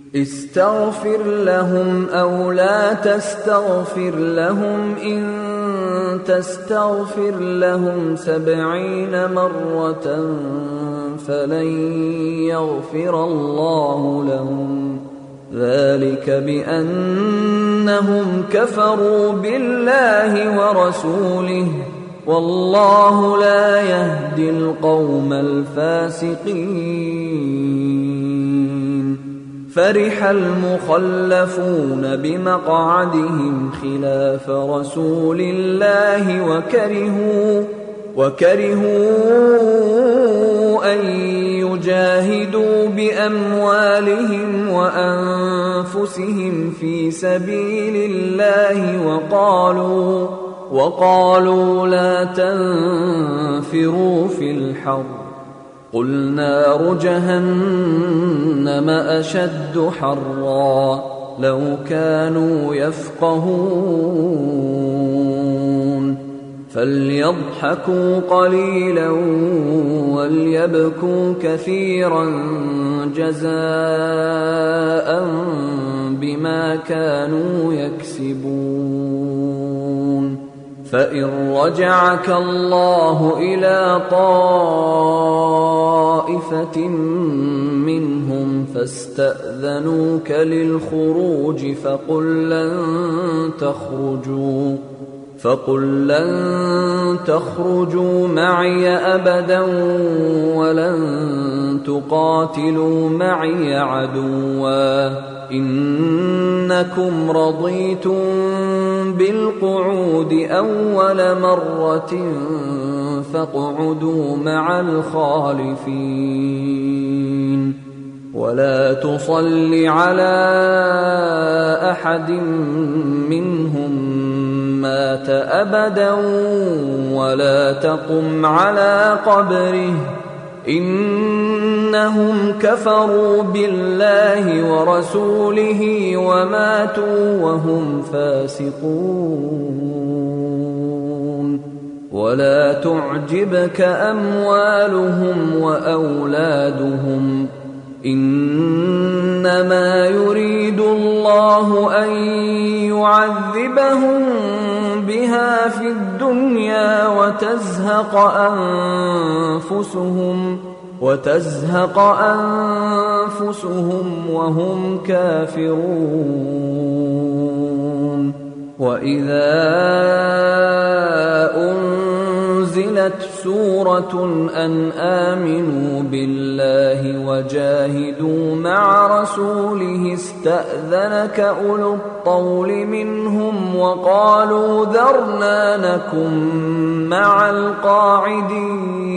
استغفر لهم أو لا تستغفر لهم إن تستغفر لهم 70 مرة فلن يغفر الله لهم ذلك بأنهم كفروا بالله ورسوله والله لا يهدي القوم الفاسقين. فرح المخلفون بمقعدهم خلاف رسول الله وكرهوا أن يجاهدوا بأموالهم وأنفسهم في سبيل الله وقالوا لا تنفروا في الحر قل نار جهنم أشد حرا لو كانوا يفقهون فليضحكوا قليلا وليبكوا كثيرا جزاء بما كانوا يكسبون. فإن رجعك الله إلى طائفة منهم فاستأذنوك للخروج فقل لن تخرجوا معي أبدا ولن تقاتلوا معي عدوا إنكم رضيتم بالقعود أول مرة فاقعدوا مع الخالفين ولا تصل على أحد منهم مات أبدا ولا تقم على قبره إنهم كفروا بالله ورسوله وماتوا وهم فاسقون. ولا تعجبك أموالهم وأولادهم إنما يريد الله أن يعذبهم بها في الدنيا وتزهق أنفسهم وهم كافرون. وإذا أنزلت سورة أن آمنوا بالله وجاهدوا مع رسوله استأذنك أولو الطول منهم وقالوا ذرنا نكن مع القاعدين